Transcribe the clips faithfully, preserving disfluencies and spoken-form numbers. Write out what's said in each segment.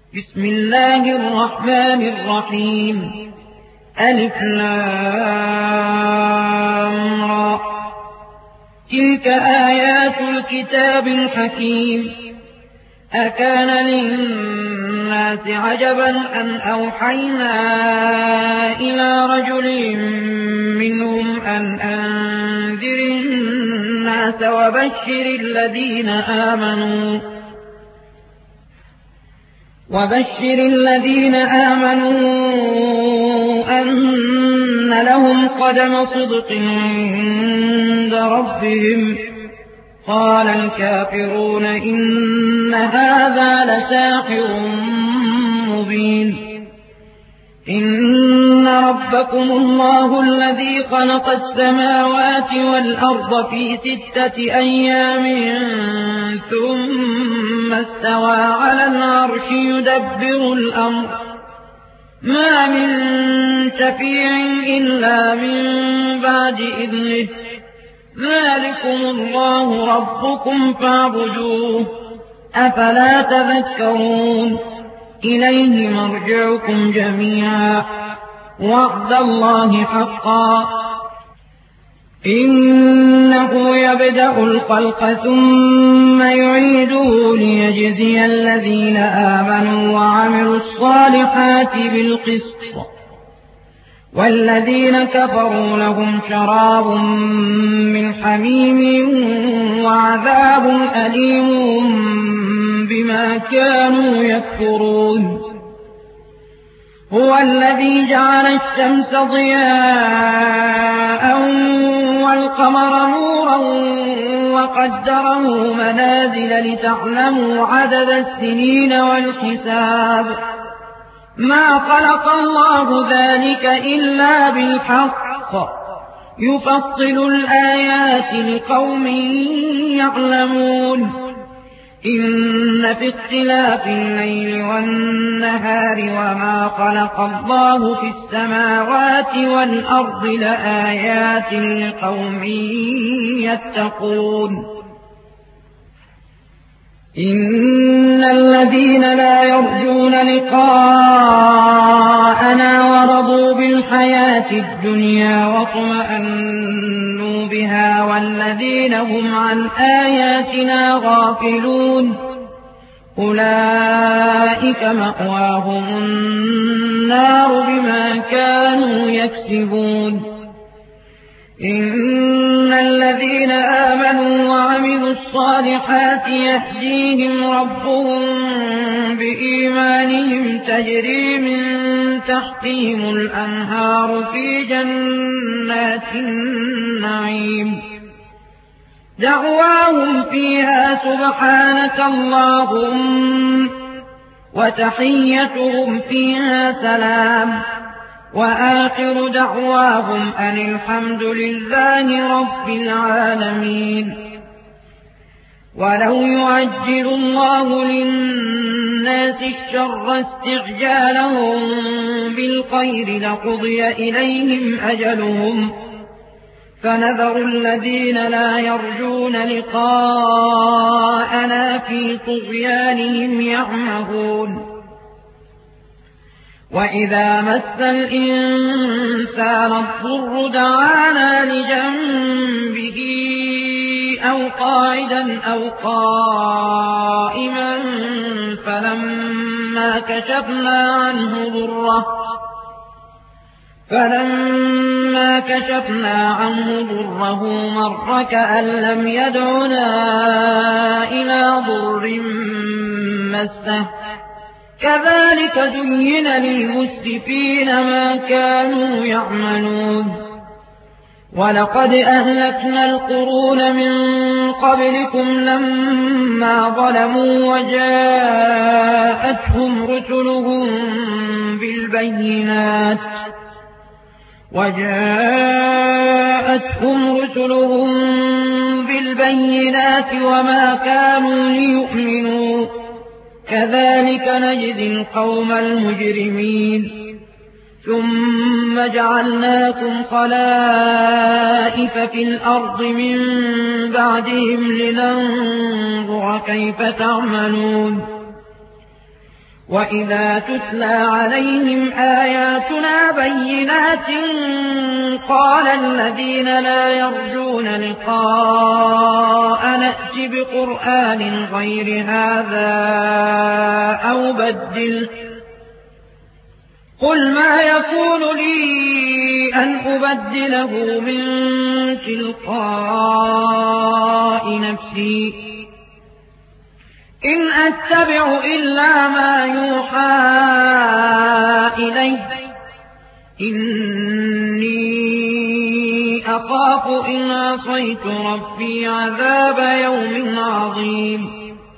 بسم الله الرحمن الرحيم ألف لام را تلك آيات الكتاب الحكيم أكان للناس عجبا أن أوحينا إلى رجل منهم أن أنذر الناس وبشر الذين آمنوا وبشر الذين آمنوا أن لهم قدم صدق عند ربهم قال الكافرون إن هذا لساحر مبين إن ربكم الله الذي خلق السماوات والأرض في ستة أيام ثم استوى على العرش يدبر الأمر ما من شفيع إلا من بعد إذنه ذلكم الله ربكم فاعبدوه أفلا تذكرون إليه مرجعكم جميعا وعد الله حقا إنه يبدأ الخلق ثم يعيده ليجزي الذين آمنوا وعملوا الصالحات بالقسط والذين كفروا لهم شراب من حميم وعذاب أليم بما كانوا يكفرون هو الذي جعل الشمس ضياء والقمر نورا وقدره منازل لتعلموا عدد السنين والحساب ما خلق الله ذلك إلا بالحق يفصل الآيات لقوم يعلمون إن في اختلاف الليل والنهار وما خلق الله في السماوات والأرض لآيات لقوم يتقون إن الذين لا يرجون لقاءنا ورضوا بالحياة الدنيا واطمأنوا بها والذين هم عن آياتنا غافلون أولئك مأواهم النار بما كانوا يكسبون إن الذين آمنوا وعملوا الصالحات يهديهم ربهم بإيمانهم تجري من تحتهم الأنهار في جنات النعيم دعواهم فيها سبحانك اللهم وتحيتهم فيها سلام وآخر دعواهم أن الحمد لله رب العالمين ولو يعجل الله للناس الشر استعجالهم بالخير لقضي إليهم أجلهم فنذر الذين لا يرجون لقاءنا في طغيانهم يعمهون وإذا مس الإنسان الضر دعانا لجنبه أو قاعدا أو قائما فلما كشفنا عنه ضره فلما كشفنا عنه ضره مر كأن لم يدعنا إلى ضر مسه كذلك زين للمسرفين ما كانوا يعملون ولقد أهلكنا القرون من قبلكم لما ظلموا وجاءتهم رسلهم بالبينات وجاءتهم رسلهم بالبينات وما كانوا ليؤمنوا كذلك نجزي القوم المجرمين ثم جعلناكم خلائف في الأرض من بعدهم لننظر كيف تعملون وإذا تتلى عليهم آياتنا بينات قال الذين لا يرجون لقاء نأت بقرآن غير هذا أو بدل قل ما يكون لي أن أبدله من تلقاء نفسي إن أتبع إلا ما يوحى إلي إني أخاف إن عصيت ربي عذاب يوم عظيم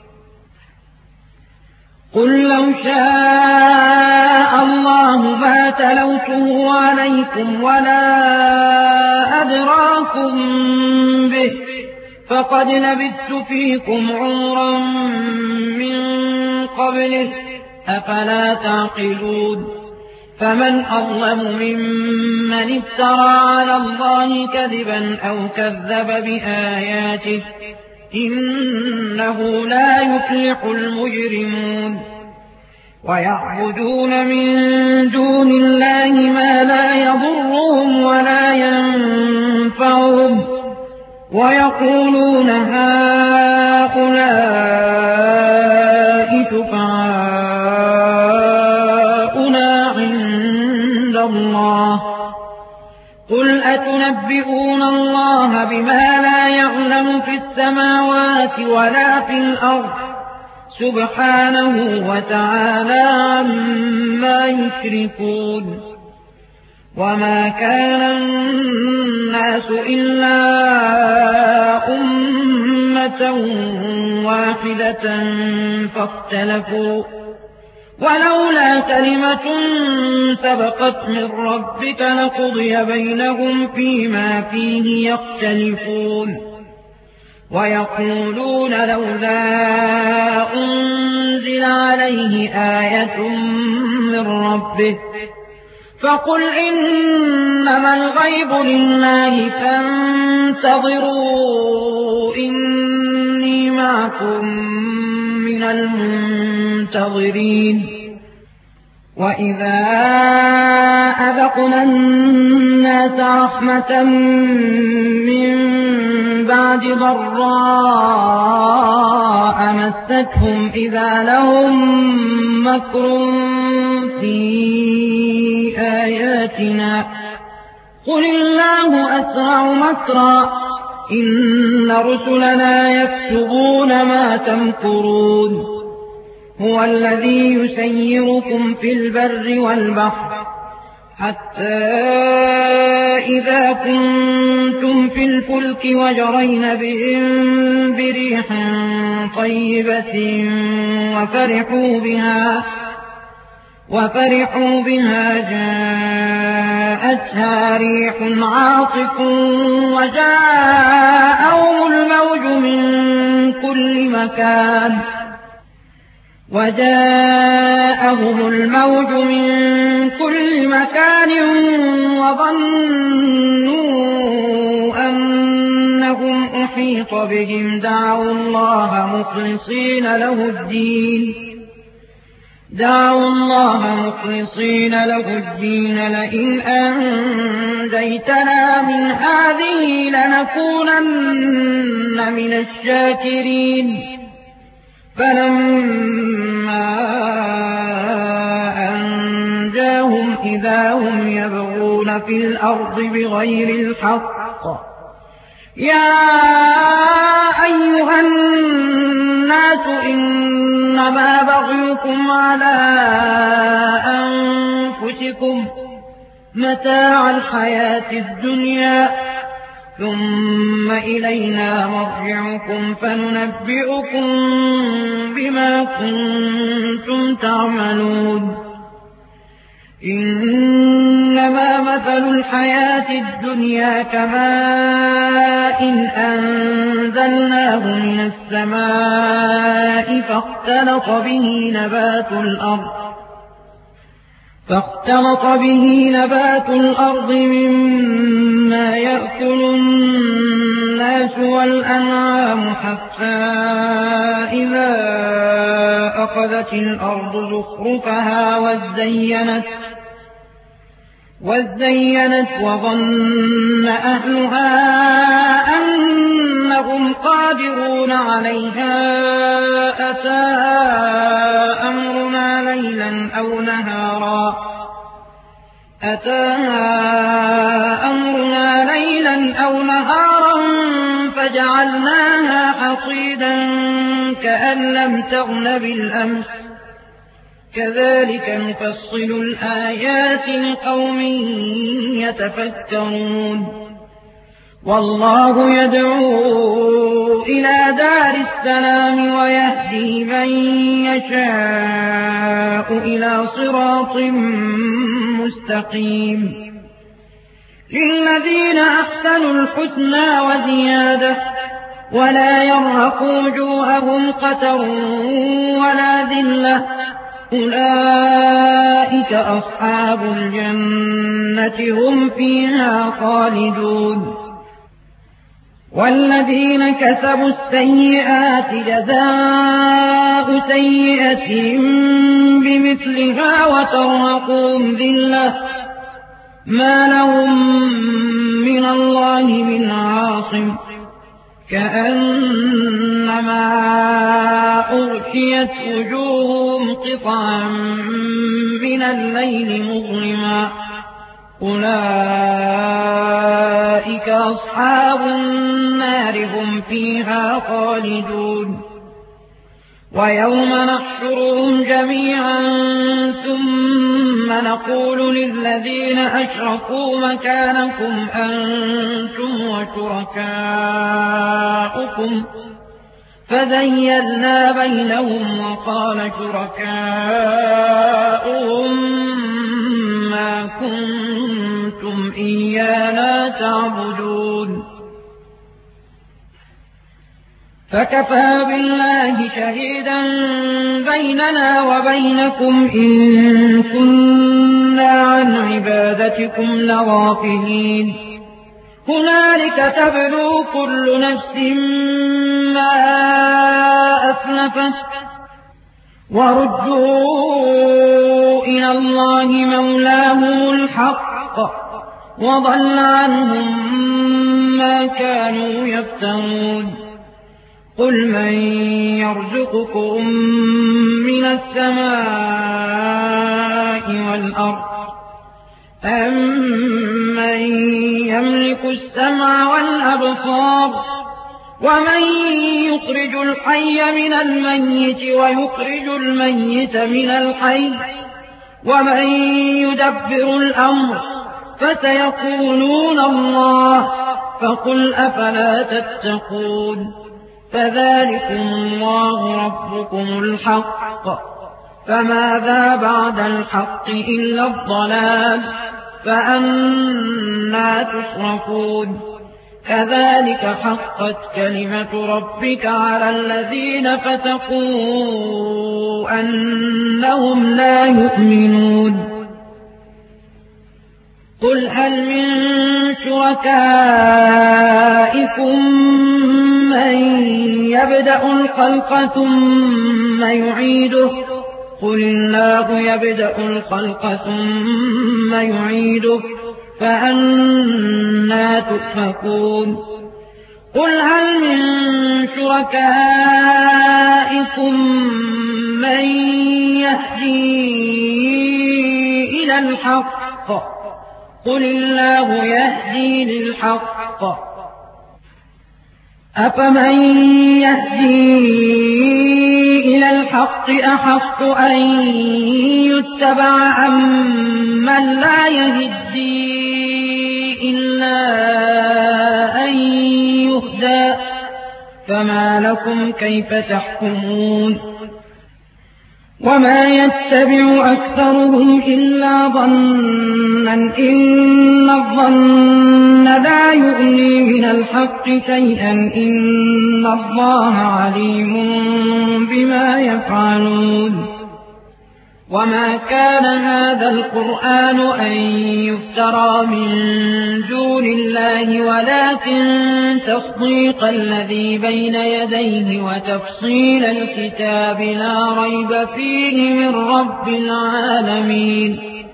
قل لو شاء الله ما تلوته عليكم ولا أدراكم به فقد لبثت فيكم عمرا من قبله أفلا تعقلون فمن أظلم ممن افترى على الله كذبا أو كذب بآياته إنه لا يفلح المجرمون ويعبدون من دون الله ما لا يضرهم ولا ينفعهم ويقولون هؤلاء شفعاؤنا عند الله قل أتنبئون الله بما لا يعلم في السماوات ولا في الأرض سبحانه وتعالى عما يشركون وما كان الناس إلا أمة واحدة فاختلفوا ولولا كلمة سبقت من ربك لقضي بينهم فيما فيه يختلفون ويقولون لولا أنزل عليه آية من ربه فقل إنما الغيب لله فانتظروا إني معكم من المنتظرين وإذا أذقنا الناس رحمة من بعد ضراء مستهم إذا لهم مكر في آياتنا قل الله أسرع مكرا إن رسلنا يكتبون ما تمكرون هو الذي يسيركم في البر والبحر حتى إذا كنتم في الفلك وجرين بهم بريح طيبة وفرحوا بها وفرحوا بها جاءتها ريح عاصف وجاءهم الموج من كل مكان وجاءهم الموج من كل مكان وظنوا أنهم أحيط بهم دعوا الله مخلصين له الدين دعوا الله مخلصين له الدين لئن أنجيتنا من هذه لنكونن من الشاكرين فلما أنجاهم إذا هم يبغون في الأرض بغير الحق يا أيها الناس إنما بغيكم على أنفسكم متاع الحياة الدنيا ثم إلينا مرجعكم فننبئكم بما كنتم تعملون إنما مثل الحياة الدنيا كماء أنزلناه من السماء فاختلط به نبات الأرض فاختلط به نبات الأرض مما يأكل الناس والأنعام حتى إذا أخذت الأرض زخرفها وزينت وزينت وظن أهلها أنهم قادرون عليها أتاها أمرنا ليلا أو نهارا أتاها أمرنا ليلا أو نهارا فجعلناها حصيدا كأن لم تغن بالأمس كذلك نفصل الآيات لقوم يتفكرون والله يدعو إلى دار السلام ويهدي من يشاء إلى صراط مستقيم للذين أحسنوا الحسنى وزيادة ولا يرهق وجوههم قتر ولا ذلة أولئك أصحاب الجنة هم فيها خالدون والذين كسبوا السيئات جزاء سيئة بمثلها وترهقهم ذلة ما لهم من الله من عاصم كأنما أغشيت وجوههم قطعا من الليل مظلما أولئك أصحاب النار هم فيها خالدون ويوم نحشرهم جميعا ثم نقول للذين أشركوا مكانكم أنتم وشركاؤكم فزيّلنا بينهم وقال شركاؤهم ما كنتم إيانا تعبدون فكفى بالله شهيدا بيننا وبينكم إن كنا عن عبادتكم لغافلين هنالك تبلو كل نفس ما أسلفت وردوا إلى الله مولاهم الحق وضل عنهم ما كانوا يفترون قل من يرزقكم من السماء والأرض أمن يملك السمع والأبصار ومن يخرج الحي من الميت ويخرج الميت من الحي ومن يدبر الأمر فسيقولون الله فقل أفلا تتقون فذلكم الله ربكم الحق فماذا بعد الحق إلا الضلال فأنى تصرفون كذلك حقت كلمة ربك على الذين فسقوا أنهم لا يؤمنون قل هل من شركائكم من يبدأ الخلق ثم يعيده قل الله يبدأ الخلق ثم يعيده فأنى تؤفكون قل هل من شركائكم من يهدي إلى الحق قل الله يهدي للحق أفمن يهدي إلى الحق أحق أن يتبع أمن لا يهدي إلا أن يهدى فما لكم كيف تحكمون وما يتبع أكثرهم إلا ظنا إن الظن لا يغني من الحق شيئا إن الله عليم بما يفعلون وما كان هذا القرآن أن يفترى من دون الله ولكن تصديق الذي بين يديه وتفصيل الكتاب لا ريب فيه من رب العالمين.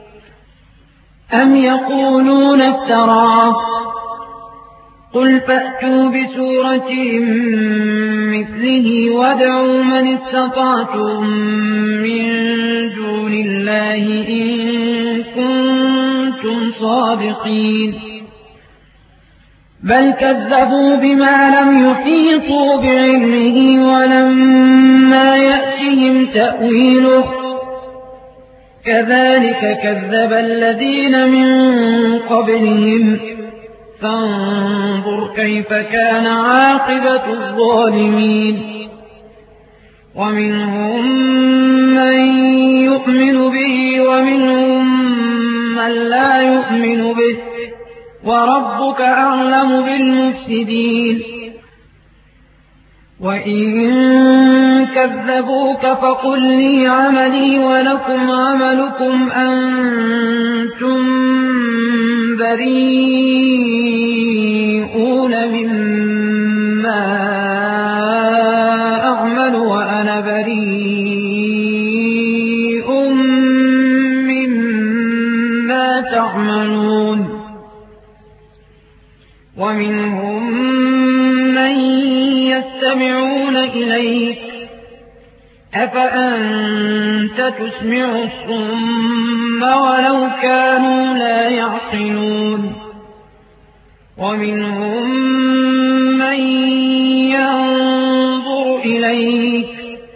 أم يقولون افتراه قل فأتوا بسورة مثله وادعوا من استطعتم من دون الله إن كنتم صادقين. بل كذبوا بما لم يحيطوا بعلمه ولما يأتهم تأويله كذلك كذب الذين من قبلهم فانظر كيف كان عاقبة الظالمين. ومنهم من يؤمن به ومنهم من لا يؤمن به وربك أعلم بالمفسدين. وإن كذبوك فقل لي عملي ولكم عملكم أنتم بريئون مما أعمل وأنا بريء مما تعملون. ومنهم من يستمعون إليك أفأنت تسمع الصم ولو كانوا لا يعقلون. ومنهم من ينظر إليك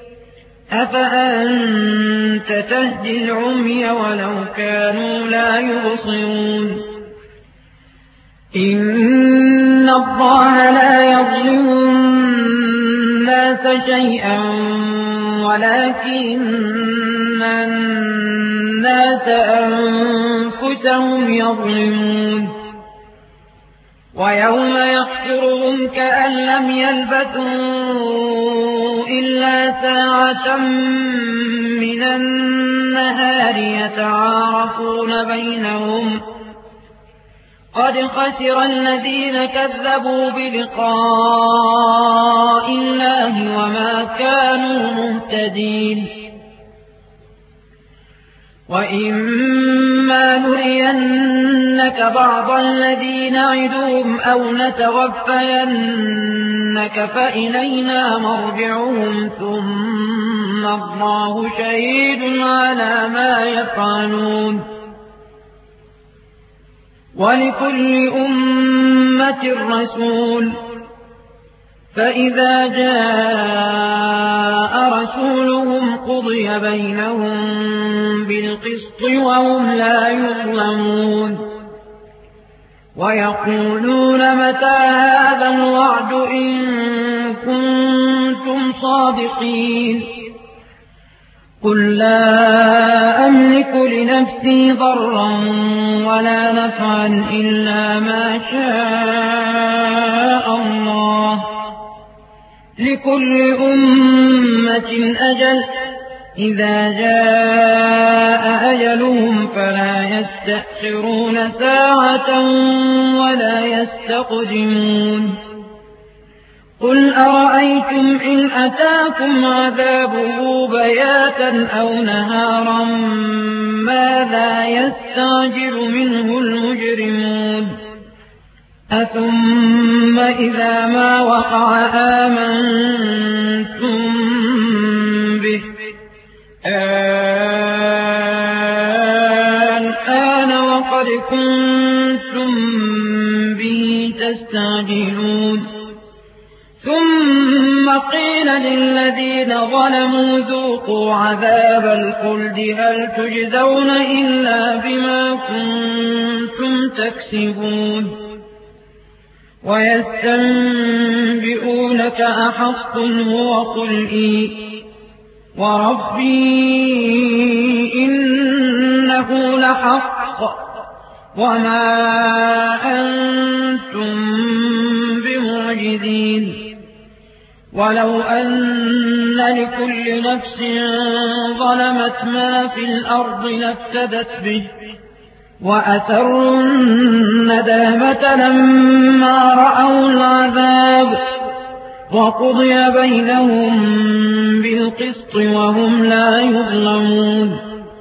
أفأنت تهدي العمي ولو كانوا لا يبصرون. إن الله لا يظلم الناس شيئا ولكن الناس أنفسهم يظلمون. ويوم يحشرهم كأن لم يلبثوا إلا ساعة من النهار يتعارفون بينهم قد خسر الذين كذبوا بلقاء الله وما كانوا مهتدين. وإما نرينك بعض الذين نعدهم أو نتوفينك فإلينا مرجعهم ثم الله شهيد على ما يفعلون. ولكل أمة رسول فإذا جاء رسولهم قضي بينهم بالقسط وهم لا يظلمون. ويقولون متى هذا الوعد إن كنتم صادقين. قل لا أملك لنفسي ضرا ولا نفعا إلا ما شاء الله لكل أمة أجل إذا جاء أجلهم فلا يستأخرون ساعة ولا يستقدمون. قل أرأيتم إن أتاكم عذابه بياتا أو نهارا ماذا يستعجل منه المجرمون. أثم إذا ما وقع آمنتم به الآن وقد كنتم به تستعجلون. ثم قيل للذين ظلموا ذوقوا عذاب الخلد هل تجزون إلا بما كنتم تكسبون. ويستنبئونك أحق هو قل إي وربي إنه لحق وما أنتم بمعجزين. ولو أن لكل نفس ظلمت ما في الأرض لافتدت به وأسروا الندامة لما رأوا العذاب وقضي بينهم بالقسط وهم لا يظلمون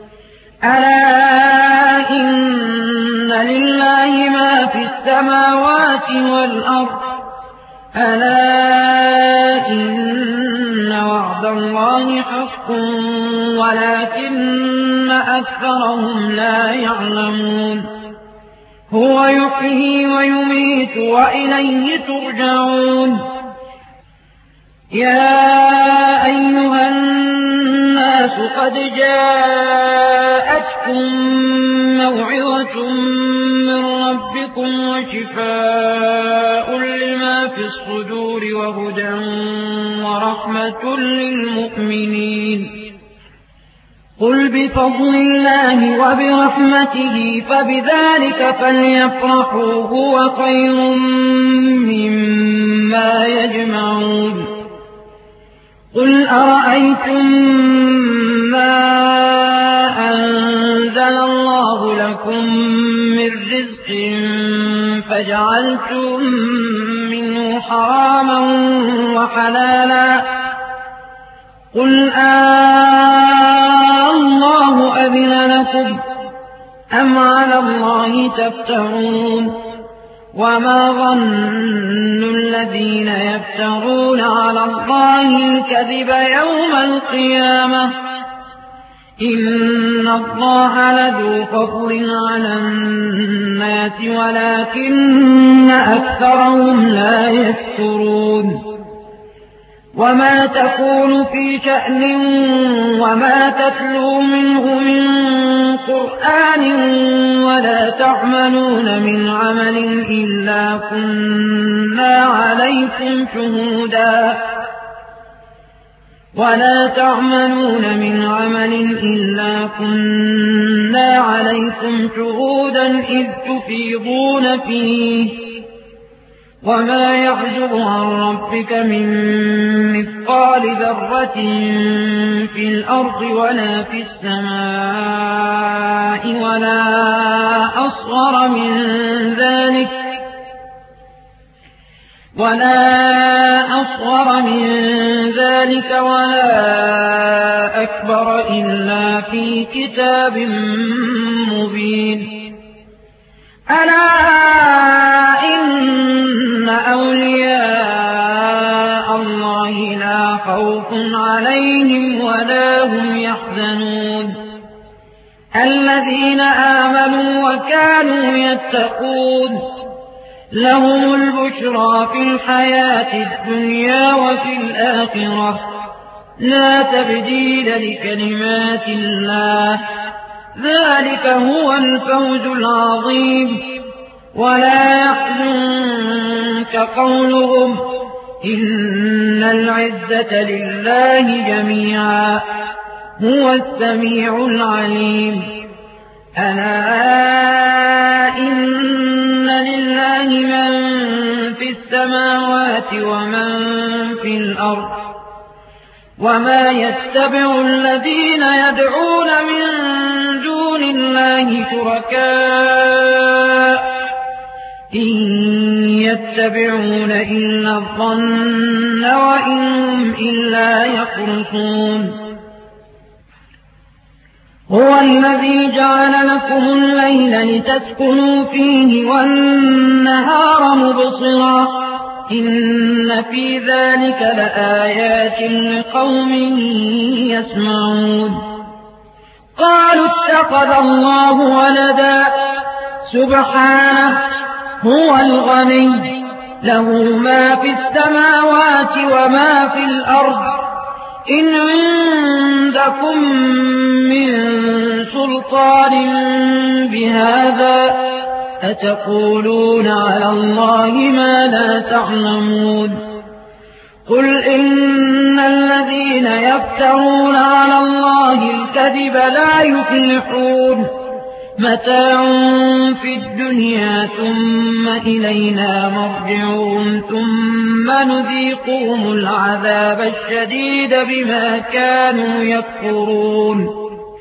ألا إن لله ما في السماوات والأرض ألا إن وعد الله حق ولكن أكثرهم لا يعلمون هو يحيي ويميت وإليه ترجعون يا أيها الناس قد جاءتكم موعظة من ربكم وشفاء لما في الصدور وهدى ورحمة للمؤمنين قل بفضل الله وبرحمته فبذلك فليفرحوا هو خير مما يجمعون قل أرأيتم ما أنزل الله لكم من رزق فجعلتم منه حراما وحلالا قل آه الله أذن لكم أم على الله تفترون وما ظن الذين يفترون على الله الكذب يوم القيامة إن الله لذو فضل على الناس ولكن أكثرهم لا يشكرون وما تكون في شأن وما تتلو منه من قرآن ولا تعملون من عمل إلا كنا عليكم شهودا ولا تعملون من عمل إلا كنا عليكم شهودا إذ تفيضون فيه وما يعزب عن ربك من مثقال ذرة في الأرض ولا في السماء ولا أصغر من ذلك ولا أصغر من ذلك ولا أكبر إلا في كتاب مبين ألا إن أولياء الله لا خوف عليهم ولا هم يحزنون الذين آمنوا وكانوا يتقون لهم البشرى في الحياة الدنيا وفي الآخرة لا تبديل لكلمات الله ذلك هو الفوز العظيم ولا يحزنك قولهم إن العزة لله جميعا هو السميع العليم ألا إن لله من في السماوات ومن في الأرض وما يتبع الذين يدعون من دون الله شركاء إن يتبعون إلا الظن وإن هم إلا يخرصون هو الذي جعل لكم الليل لتسكنوا فيه والنهار مبصرا إن في ذلك لآيات لقوم يسمعون قالوا اتخذ الله ولدا سبحانه هو الغني له ما في السماوات وما في الأرض إن عندكم من سلطان بهذا أتقولون على الله ما لا تعلمون قل إن الذين يفترون على الله الكذب لا يفلحون متاع في الدنيا ثم إلينا مرجعهم ثم نذيقهم العذاب الشديد بما كانوا يكفرون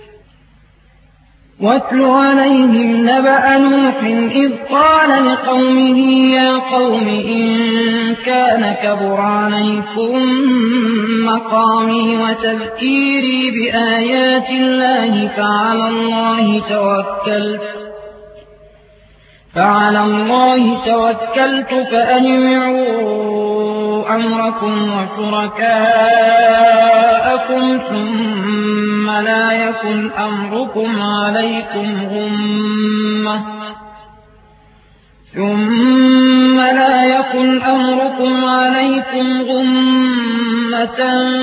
واتل عليهم نبأ نوح إذ قال لقومه يا قوم إن كان كبر عليكم مقامي وتذكيري بآيات الله فعلى الله توكلت فعلى الله توكلت فأجمعوا أمركم وشركاءكم ثم لا يكن أمركم عليكم غمة ثم لا يكن أمركم عليكم غمة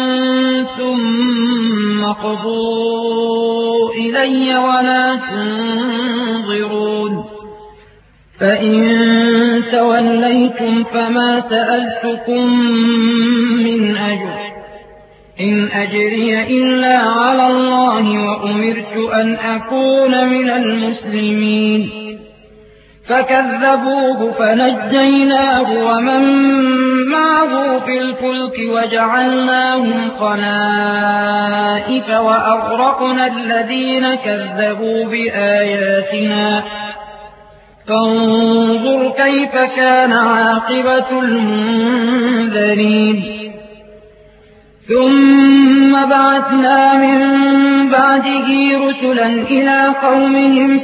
ثم قضوا إلي ولا تنظرون فإن توليتم فما سألتكم من أجر إن أجري إلا على الله وأمرت أن أكون من المسلمين فكذبوه فنجيناه ومن معه في الفلك وجعلناهم خلائف وأغرقنا الذين كذبوا بآياتنا فانظر كيف كان عاقبة المنذرين ثم بعثنا من بعده رسلا إلى قومهم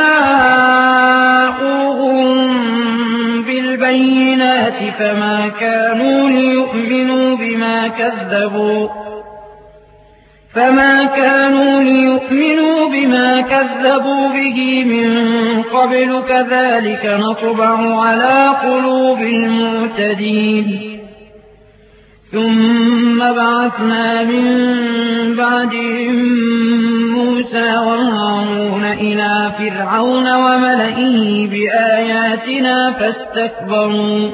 فجاءوهم بالبينات فما كانوا ليؤمنوا بما كذبوا فما كانوا ليؤمنوا بما كذبوا به من قبل كذلك نطبع على قلوب المعتدين ثم بعثنا من بعدهم موسى وهارون إلى فرعون وملئه بآياتنا فاستكبروا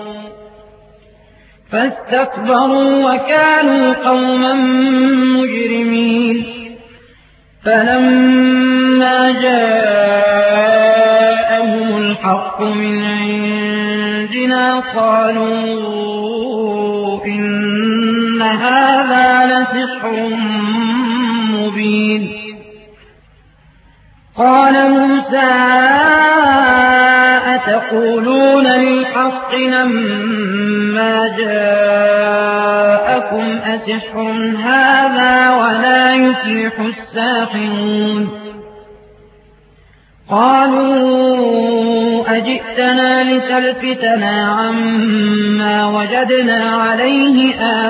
فاستكبروا وكانوا قوما مجرمين فلما جاءهم الحق من عندنا قالوا إن هذا لسحر مبين قال موسى أتقولون للحق لما جاءكم أسحر هذا ولا يفلح الساحرون قالوا أجئتنا لتلفتنا عما وجدنا عليه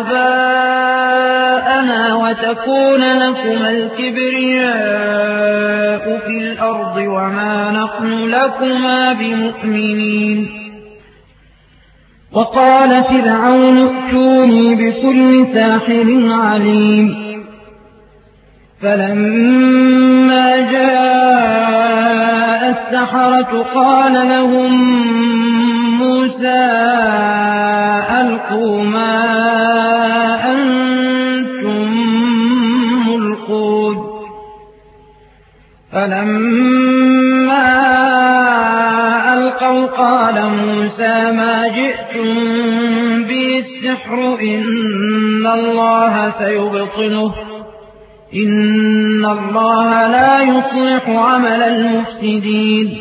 آباءنا وتكون لكما الكبرياء في الأرض وما نحن لكما بمؤمنين وقال فرعون ائتوني بكل ساحر عليم فلما جاء السحرة قال لهم موسى ألقوا ما أنتم ملقون فلما ألقوا قال موسى ما جئتم به السحر إن الله سيبطله إن الله لا يصلح عمل المفسدين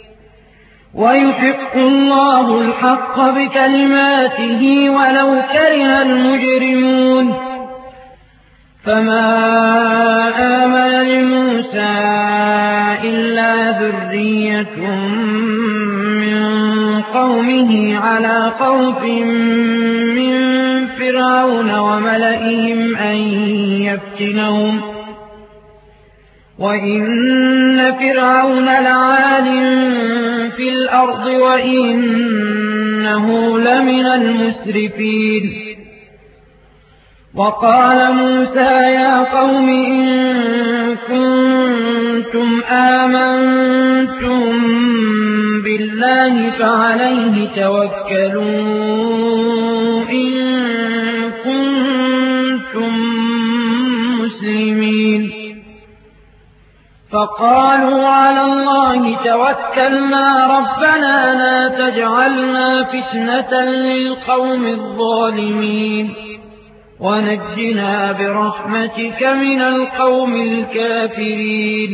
ويحق الله الحق بكلماته ولو كره المجرمون فما آمن لموسى إلا ذرية من قومه على خوف من فرعون وملئهم أن يفتنهم وإن فرعون لعال في الأرض وإنه لمن المسرفين وقال موسى يا قوم إن كنتم آمنتم بالله فعليه توكلوا إن كنتم مسلمين فقالوا على الله توكلنا ربنا لا تجعلنا فتنة للقوم الظالمين ونجنا برحمتك من القوم الكافرين.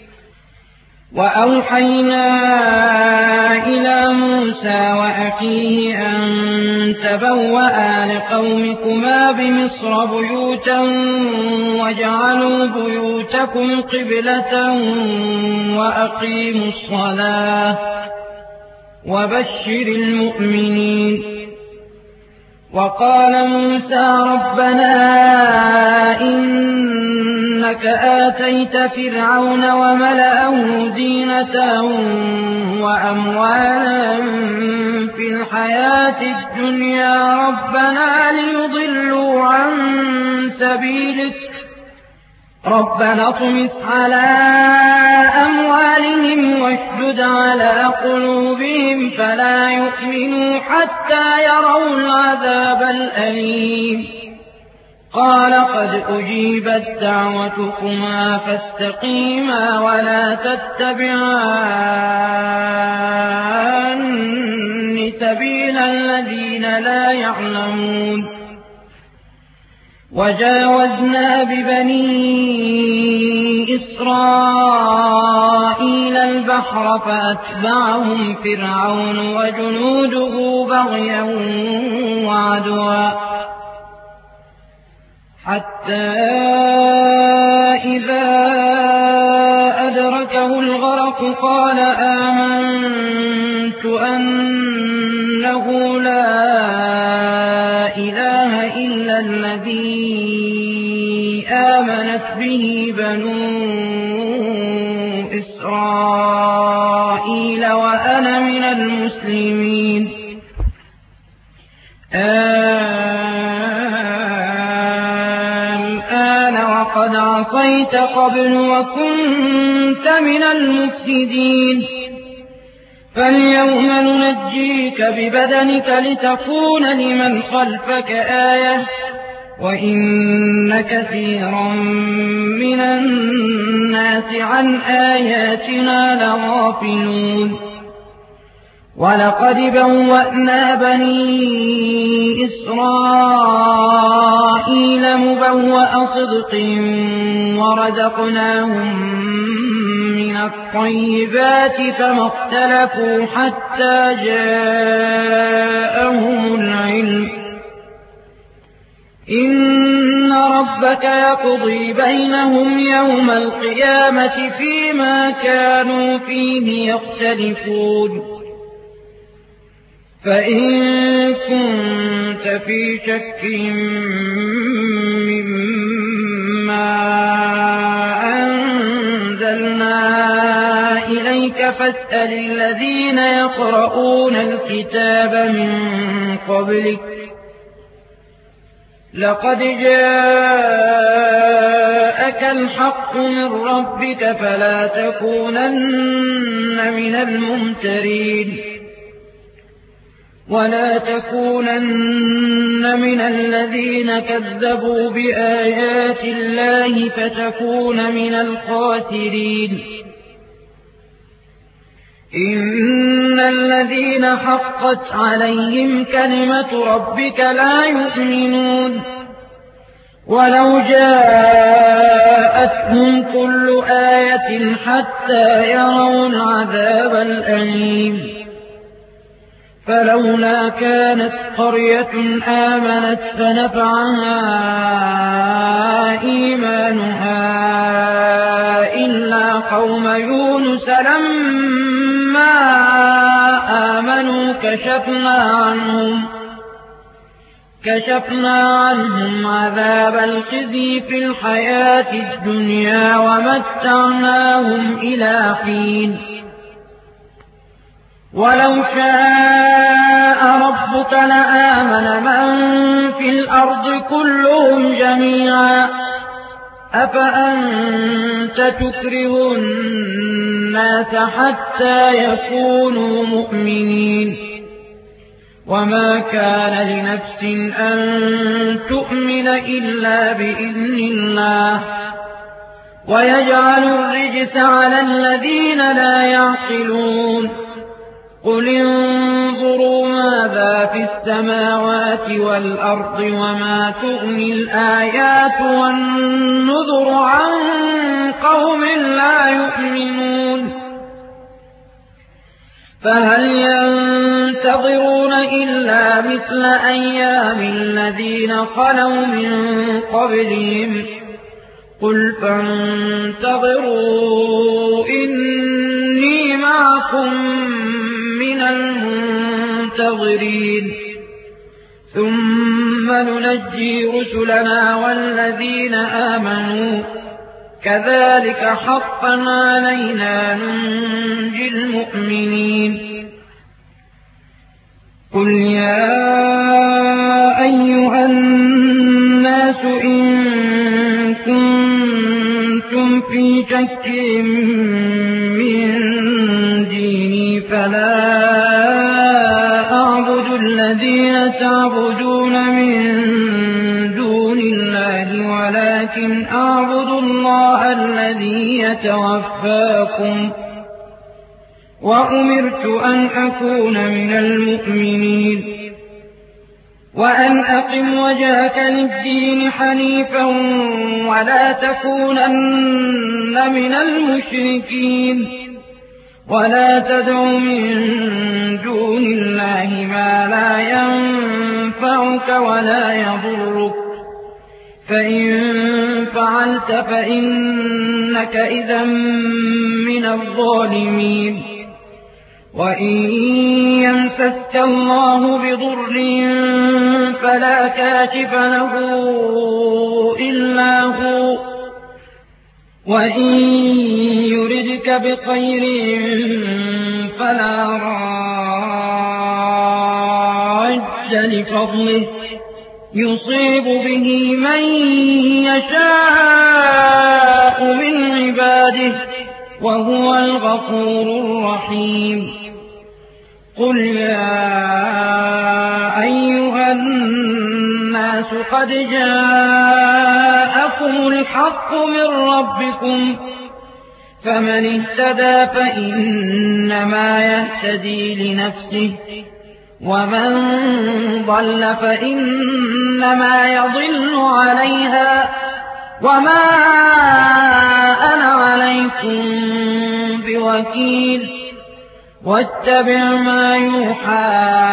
وأوحينا إلى موسى وأخيه أن تبوأ لقومكما بمصر بيوتا واجعلوا بيوتكم قبلة وأقيموا الصلاة وبشر المؤمنين. وقال موسى ربنا إنك آتيت فرعون وملأه زينة وأموالا في الحياة الدنيا ربنا ليضلوا عن سبيلك ربنا اطمس على أموالهم واشدد على قلوبهم فلا يؤمنوا حتى يروا العذاب الأليم. قال قد أجيبت دعوتكما فاستقيما ولا تتبعان سبيل الذين لا يعلمون. وجاوزنا ببني إسرائيل البحر فأتبعهم فرعون وجنوده بغيا وعدوا حتى إذا أدركه الغرق قال آمنت أنه لا إله إلا الذي آمنت به بنو إسرائيل وأنا من المسلمين. الآن وقد عصيت قبل وكنت من المفسدين فاليوم ننجيك ببدنك لتكون لمن خلفك آية وإن كثيرا من الناس عن آياتنا لغافلون. ولقد بوأنا بني إسرائيل مبوأ صدق ورزقناهم من الطيبات فما اختلفوا حتى جاءهم العلم. إن ربك يقضي بينهم يوم القيامة فيما كانوا فيه يختلفون. فإن كنت في شك مما أنزلنا إليك فاسأل الذين يقرؤون الكتاب من قبلك لقد جاءك الحق من ربك فلا تكونن من الممترين ولا تكونن من الذين كذبوا بآيات الله فتكون من الخاسرين. إن الذين حقت عليهم كلمة ربك لا يؤمنون ولو جاءتهم كل آية حتى يروا العذاب الأليم. فلولا كانت قرية آمنت فنفعها إيمانها إلا قوم يونس لما آمنوا كشفنا عنهم كشفنا عنهم عذاب الخزي في الحياة الدنيا ومتعناهم إلى حين. ولو شاء ربك لآمن من في الأرض كلهم جميعا أفأنت تكره الناس حتى يكونوا مؤمنين. وما كان لنفس أن تؤمن إلا بإذن الله ويجعل الرجس على الذين لا يعقلون قل انظروا ماذا في السماوات والأرض وما تغني الآيات والنذر عن قوم لا يؤمنون فهل ينتظرون إلا مثل أيام الذين خلوا من قبلهم قل فانتظروا إني معكم من المنتظرين ثم ننجي رسلنا والذين آمنوا كذلك حقا علينا ننجي المؤمنين قل يا أيها الناس إن كنتم في شك من ديني فلا أعبد الذين تعبدون من دون الله ولكن أعبد الله الذي يتوفاكم وأمرت أن أكون من المؤمنين وأن أقم وجهك للدين حنيفا ولا تكونن من المشركين ولا تدع من دون الله ما لا ينفعك ولا يضرك فإن فعلت فإنك إذا من الظالمين وإن يمسسك الله بضر فلا كاشف له إلا هو وإن يردك بخير فلا راد لفضله يصيب به من يشاء من عباده وهو الغفور الرحيم قل يا أيها الناس قد جاءكم الحق من ربكم فمن اهتدى فإنما يهتدي لنفسه ومن ضل فإنما يضل عليها وما أنا عليكم بوكيل واتبع ما يوحى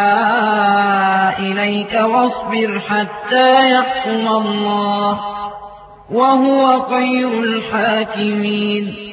إليك واصبر حتى يحكم الله وهو خير الحاكمين